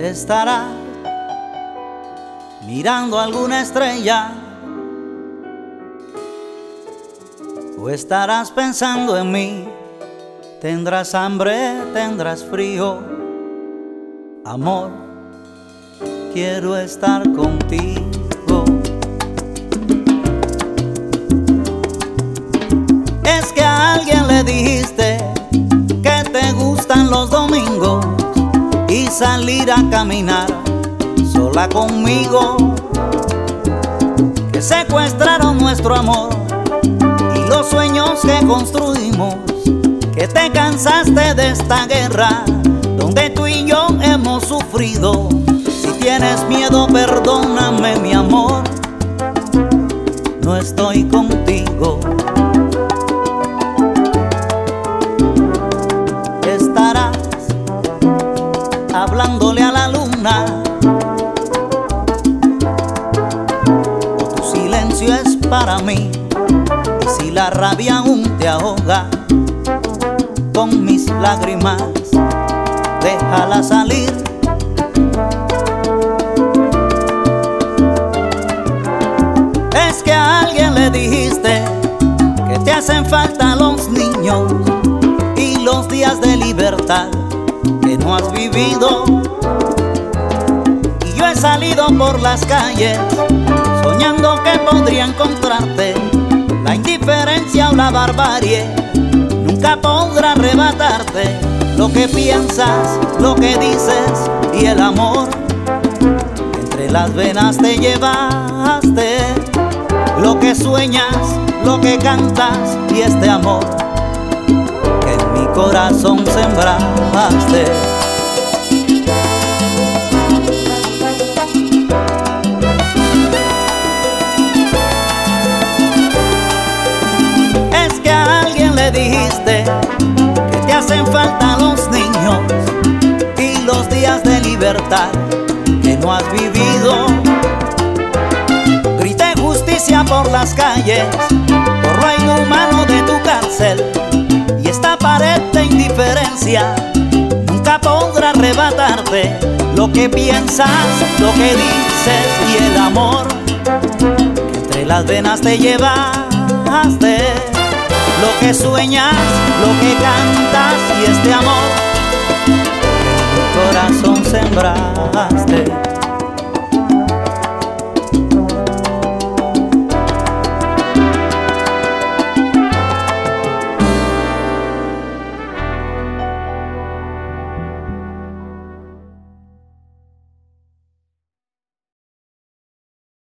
Estarás mirando alguna estrella o estarás pensando en mí. Tendrás hambre, tendrás frío. Amor, quiero estar contigo. Es que a alguien le dijiste que te gustan los domingos y salir a caminar sola conmigo, que secuestraron nuestro amor y los sueños que construimos, que te cansaste de esta guerra donde tú y yo hemos sufrido. Si tienes miedo, perdóname, mi amor, no estoy contigo. Estarás hablándole a la luna, o tu silencio es para mí. Y si la rabia aún te ahoga, con mis lágrimas déjala salir. Es que a alguien le dijiste que te hacen falta los niños y los días de libertad que no has vivido. Y yo he salido por las calles soñando que podría encontrarte. La indiferencia o la barbarie nunca podrá arrebatarte lo que piensas, lo que dices y el amor. Entre las venas te llevaste lo que sueñas, lo que cantas y este amor que en mi corazón sembraste. Es que a alguien le dijiste que te hacen falta los niños y los días de libertad que no has vivido. Grité justicia por las calles, por lo inhumano de tu cárcel, y esta pared de indiferencia nunca podrá arrebatarte lo que piensas, lo que dices y el amor que entre las venas te llevaste. Lo que sueñas, lo que cantas y este amor que en tu corazón sembraste.